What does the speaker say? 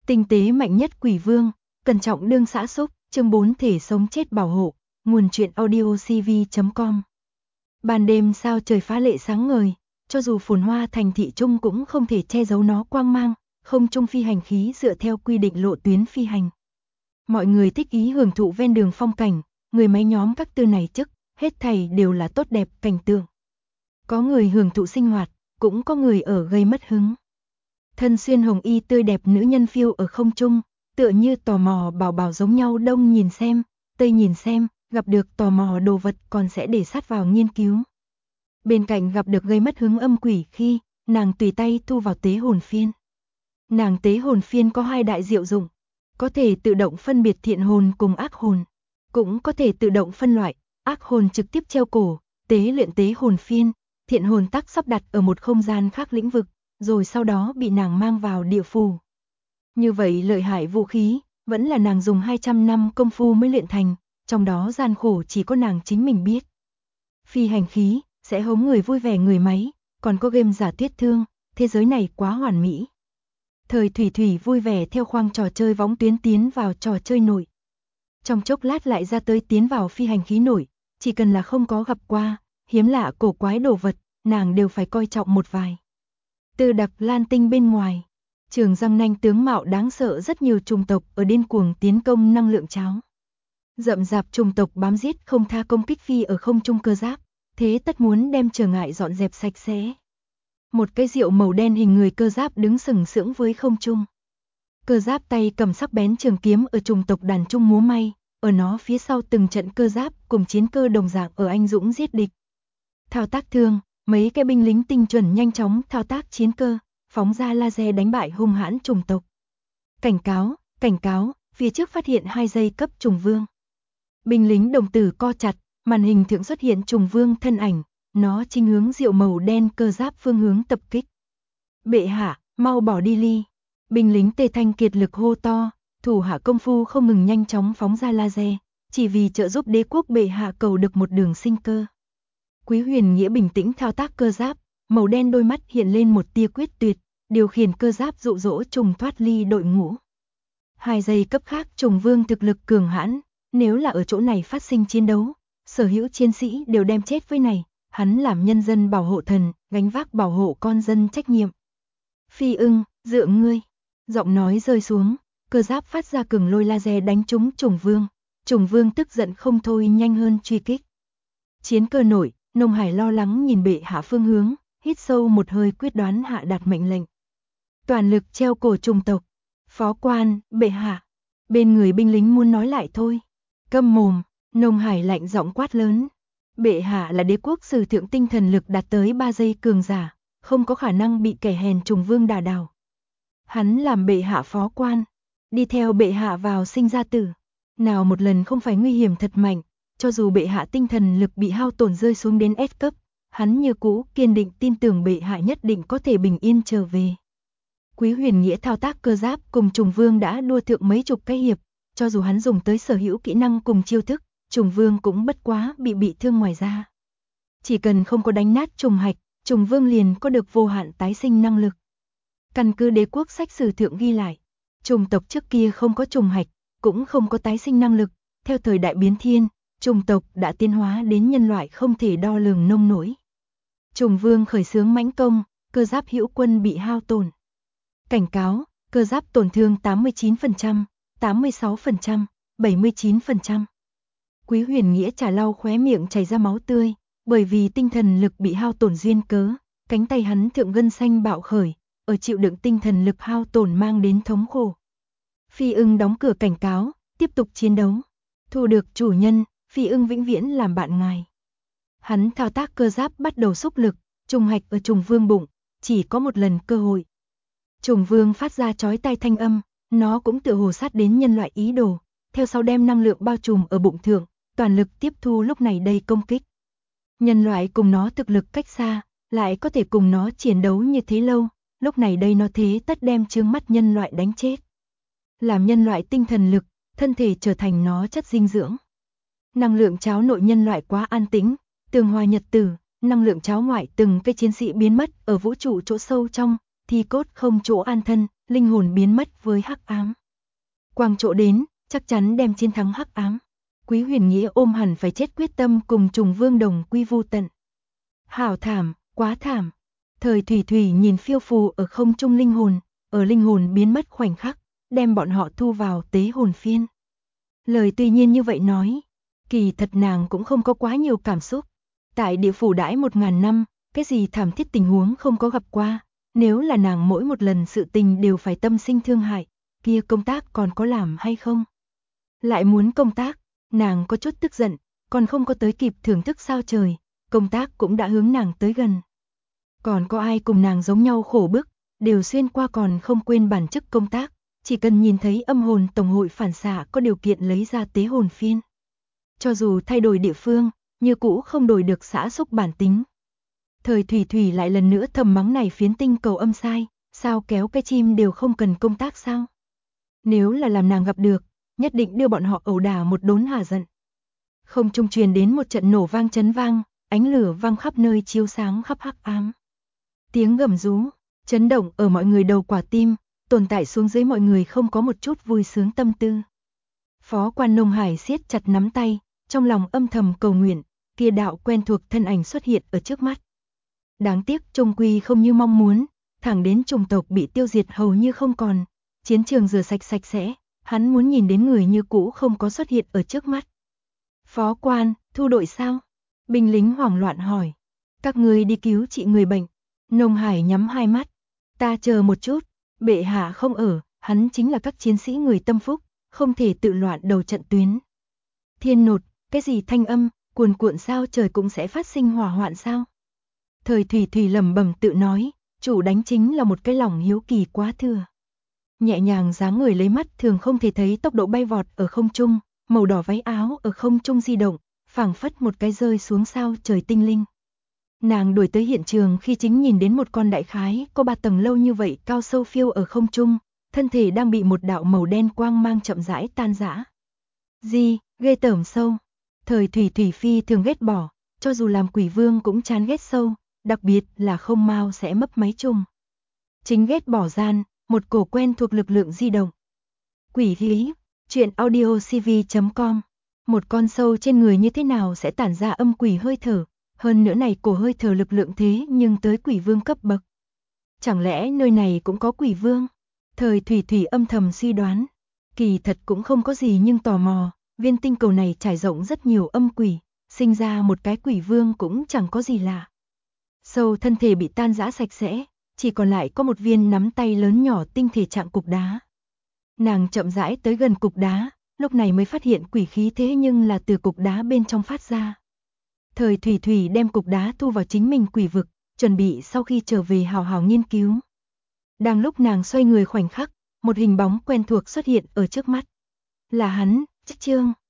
Tinh tế mạnh nhất quỷ vương, cẩn trọng đương xã xúc, chương 4 thể sống chết bảo hộ, nguồn truyện audio cv.com. Ban đêm sao trời phá lệ sáng ngời, cho dù phồn hoa thành thị trung cũng không thể che giấu nó quang mang, không trung phi hành khí dựa theo quy định lộ tuyến phi hành. Mọi người thích ý hưởng thụ ven đường phong cảnh, người máy nhóm các tư này chức, hết thảy đều là tốt đẹp cảnh tượng. Có người hưởng thụ sinh hoạt, cũng có người ở gây mất hứng. Thân xuyên hồng y tươi đẹp nữ nhân phiêu ở không trung, tựa như tò mò bảo bảo giống nhau, đông nhìn xem, tây nhìn xem, gặp được tò mò đồ vật còn sẽ để sát vào nghiên cứu. Bên cạnh gặp được gây mất hứng âm quỷ khi, nàng tùy tay thu vào tế hồn phiên. Nàng tế hồn phiên có hai đại diệu dụng, có thể tự động phân biệt thiện hồn cùng ác hồn, cũng có thể tự động phân loại, ác hồn trực tiếp treo cổ, tế luyện tế hồn phiên, thiện hồn tắc sắp đặt ở một không gian khác lĩnh vực, rồi sau đó bị nàng mang vào địa phủ. Như vậy lợi hại vũ khí, vẫn là nàng dùng 200 năm công phu mới luyện thành, trong đó gian khổ chỉ có nàng chính mình biết. Phi hành khí, sẽ hống người vui vẻ người máy, còn có game giả tuyết thương, thế giới này quá hoàn mỹ. Thời thủy thủy vui vẻ theo khoang trò chơi võng tuyến tiến vào trò chơi nội. Trong chốc lát lại ra tới tiến vào phi hành khí nội, chỉ cần là không có gặp qua, hiếm lạ cổ quái đồ vật, nàng đều phải coi trọng một vài. Từ đặc lan tinh bên ngoài, trường răng nanh tướng mạo đáng sợ rất nhiều chủng tộc ở điên cuồng tiến công năng lượng cháo. Rậm rạp chủng tộc bám giết không tha công kích phi ở không trung cơ giáp, thế tất muốn đem trở ngại dọn dẹp sạch sẽ. Một cái rượu màu đen hình người cơ giáp đứng sừng sững với không trung. Cơ giáp tay cầm sắc bén trường kiếm ở chủng tộc đàn trung múa may, ở nó phía sau từng trận cơ giáp cùng chiến cơ đồng dạng ở anh dũng giết địch. Thao tác thương, mấy cái binh lính tinh chuẩn nhanh chóng thao tác chiến cơ, phóng ra laser đánh bại hung hãn chủng tộc. Cảnh cáo, phía trước phát hiện 2 giây cấp trùng vương. Binh lính đồng tử co chặt, màn hình thượng xuất hiện trùng vương thân ảnh, nó chinh hướng rượu màu đen cơ giáp phương hướng tập kích. Bệ hạ, mau bỏ đi ly. Binh lính tê thanh kiệt lực hô to, thủ hạ công phu không ngừng nhanh chóng phóng ra laser, chỉ vì trợ giúp đế quốc bệ hạ cầu được một đường sinh cơ. Quý Huyền Nghĩa bình tĩnh thao tác cơ giáp, màu đen đôi mắt hiện lên một tia quyết tuyệt, điều khiển cơ giáp dụ dỗ trùng thoát ly đội ngũ. 2 giây cấp khác trùng vương thực lực cường hãn, nếu là ở chỗ này phát sinh chiến đấu, sở hữu chiến sĩ đều đem chết với này, hắn làm nhân dân bảo hộ thần, gánh vác bảo hộ con dân trách nhiệm. Phi ưng, dựa ngươi. Giọng nói rơi xuống, cơ giáp phát ra cường lôi laser đánh trúng trùng vương. Trùng vương tức giận không thôi nhanh hơn truy kích. Chiến cơ nổi, Nông Hải lo lắng nhìn bệ hạ phương hướng, hít sâu một hơi quyết đoán hạ đạt mệnh lệnh. Toàn lực treo cổ trùng tộc. Phó quan, bệ hạ. Bên người binh lính muốn nói lại thôi. Câm mồm, Nông Hải lạnh giọng quát lớn. Bệ hạ là đế quốc sử thượng tinh thần lực đạt tới 3 giây cường giả, không có khả năng bị kẻ hèn trùng vương đả đảo. Hắn làm bệ hạ phó quan, đi theo bệ hạ vào sinh ra tử. Nào một lần không phải nguy hiểm thật mạnh, cho dù bệ hạ tinh thần lực bị hao tổn rơi xuống đến S cấp, hắn như cũ kiên định tin tưởng bệ hạ nhất định có thể bình yên trở về. Quý Huyền Nghĩa thao tác cơ giáp cùng trùng vương đã đua thượng mấy chục cái hiệp, cho dù hắn dùng tới sở hữu kỹ năng cùng chiêu thức, trùng vương cũng bất quá bị thương ngoài ra. Chỉ cần không có đánh nát trùng hạch, trùng vương liền có được vô hạn tái sinh năng lực. Căn cứ đế quốc sách sử thượng ghi lại, trùng tộc trước kia không có trùng hạch, cũng không có tái sinh năng lực, theo thời đại biến thiên, trùng tộc đã tiến hóa đến nhân loại không thể đo lường nông nổi. Trùng vương khởi xướng mãnh công, cơ giáp hữu quân bị hao tổn. Cảnh cáo, cơ giáp tổn thương 89%, 86%, 79%. Quý Huyền Nghĩa chả lau khóe miệng chảy ra máu tươi, bởi vì tinh thần lực bị hao tổn duyên cớ, cánh tay hắn thượng gân xanh bạo khởi, ở chịu đựng tinh thần lực hao tổn mang đến thống khổ. Phi ưng đóng cửa cảnh cáo, tiếp tục chiến đấu. Thu được chủ nhân, Phi ưng vĩnh viễn làm bạn ngài. Hắn thao tác cơ giáp bắt đầu xúc lực, trùng hạch ở trùng vương bụng, chỉ có một lần cơ hội. Trùng vương phát ra chói tai thanh âm, nó cũng tựa hồ sát đến nhân loại ý đồ, theo sau đem năng lượng bao trùm ở bụng thượng, toàn lực tiếp thu lúc này đây công kích. Nhân loại cùng nó thực lực cách xa, lại có thể cùng nó chiến đấu như thế lâu, lúc này đây nó thế tất đem trướng mắt nhân loại đánh chết. Làm nhân loại tinh thần lực, thân thể trở thành nó chất dinh dưỡng. Năng lượng cháo nội nhân loại quá an tĩnh, tường hòa nhật tử, năng lượng cháo ngoại từng cái chiến sĩ biến mất ở vũ trụ chỗ sâu trong, thi cốt không chỗ an thân, linh hồn biến mất với hắc ám. Quang chỗ đến, chắc chắn đem chiến thắng hắc ám. Quý Huyền Nghĩa ôm hẳn phải chết quyết tâm cùng Trùng Vương đồng quy vu tận. Hảo thảm, quá thảm. Thời Thủy Thủy nhìn phiêu phù ở không trung linh hồn, ở linh hồn biến mất khoảnh khắc, đem bọn họ thu vào tế hồn phiên. Lời tuy nhiên như vậy nói, kỳ thật nàng cũng không có quá nhiều cảm xúc. Tại địa phủ đãi 1000 năm, cái gì thảm thiết tình huống không có gặp qua. Nếu là nàng mỗi một lần sự tình đều phải tâm sinh thương hại, kia công tác còn có làm hay không? Lại muốn công tác, nàng có chút tức giận, còn không có tới kịp thưởng thức sao trời, công tác cũng đã hướng nàng tới gần. Còn có ai cùng nàng giống nhau khổ bức, đều xuyên qua còn không quên bản chức công tác, chỉ cần nhìn thấy âm hồn tổng hội phản xạ có điều kiện lấy ra tế hồn phiên. Cho dù thay đổi địa phương, như cũ không đổi được xã xúc bản tính. Thời Thủy Thủy lại lần nữa thầm mắng này phiến tinh cầu âm sai, sao kéo cái chim đều không cần công tác sao? Nếu là làm nàng gặp được, nhất định đưa bọn họ ẩu đả một đốn hả giận. Không trung truyền đến một trận nổ vang chấn vang, ánh lửa vang khắp nơi chiếu sáng khắp hắc ám. Tiếng gầm rú, chấn động ở mọi người đầu quả tim, tồn tại xuống dưới mọi người không có một chút vui sướng tâm tư. Phó Quan Nông Hải siết chặt nắm tay, trong lòng âm thầm cầu nguyện, kia đạo quen thuộc thân ảnh xuất hiện ở trước mắt. Đáng tiếc trung quy không như mong muốn, thẳng đến chủng tộc bị tiêu diệt hầu như không còn, chiến trường rửa sạch sạch sẽ, hắn muốn nhìn đến người như cũ không có xuất hiện ở trước mắt. Phó Quan, thu đội sao? Binh lính hoảng loạn hỏi. Các người đi cứu trị người bệnh. Nông Hải nhắm hai mắt. Ta chờ một chút, bệ hạ không ở, hắn chính là các chiến sĩ người tâm phúc, không thể tự loạn đầu trận tuyến. Thiên nột, cái gì thanh âm, cuồn cuộn sao trời cũng sẽ phát sinh hỏa hoạn sao? Thời Thủy Thủy lẩm bẩm tự nói, chủ đánh chính là một cái lòng hiếu kỳ quá thừa. Nhẹ nhàng dáng người lấy mắt thường không thể thấy tốc độ bay vọt ở không trung, màu đỏ váy áo ở không trung di động, phảng phất một cái rơi xuống sao trời tinh linh. Nàng đuổi tới hiện trường khi chính nhìn đến một con đại khái có 3 tầng lâu như vậy cao sâu phiêu ở không trung, thân thể đang bị một đạo màu đen quang mang chậm rãi tan rã. Gì, ghê tởm sâu. Thời Thủy Thủy phi thường ghét bỏ, cho dù làm quỷ vương cũng chán ghét sâu, đặc biệt là không mau sẽ mấp máy chung. Chính ghét bỏ gian, một cổ quen thuộc lực lượng di động. Quỷ lý, chuyện audiocv.com. Một con sâu trên người như thế nào sẽ tản ra âm quỷ hơi thở, hơn nữa này cổ hơi thở lực lượng thế nhưng tới quỷ vương cấp bậc. Chẳng lẽ nơi này cũng có quỷ vương? Thời Thủy Thủy âm thầm suy đoán. Kỳ thật cũng không có gì nhưng tò mò, viên tinh cầu này trải rộng rất nhiều âm quỷ, sinh ra một cái quỷ vương cũng chẳng có gì lạ. Sâu thân thể bị tan rã sạch sẽ, chỉ còn lại có một viên nắm tay lớn nhỏ tinh thể trạng cục đá. Nàng chậm rãi tới gần cục đá, lúc này mới phát hiện quỷ khí thế nhưng là từ cục đá bên trong phát ra. Thời Thủy Thủy đem cục đá thu vào chính mình quỷ vực, chuẩn bị sau khi trở về hào hào nghiên cứu. Đang lúc nàng xoay người khoảnh khắc, một hình bóng quen thuộc xuất hiện ở trước mắt. Là hắn, Trích Chương.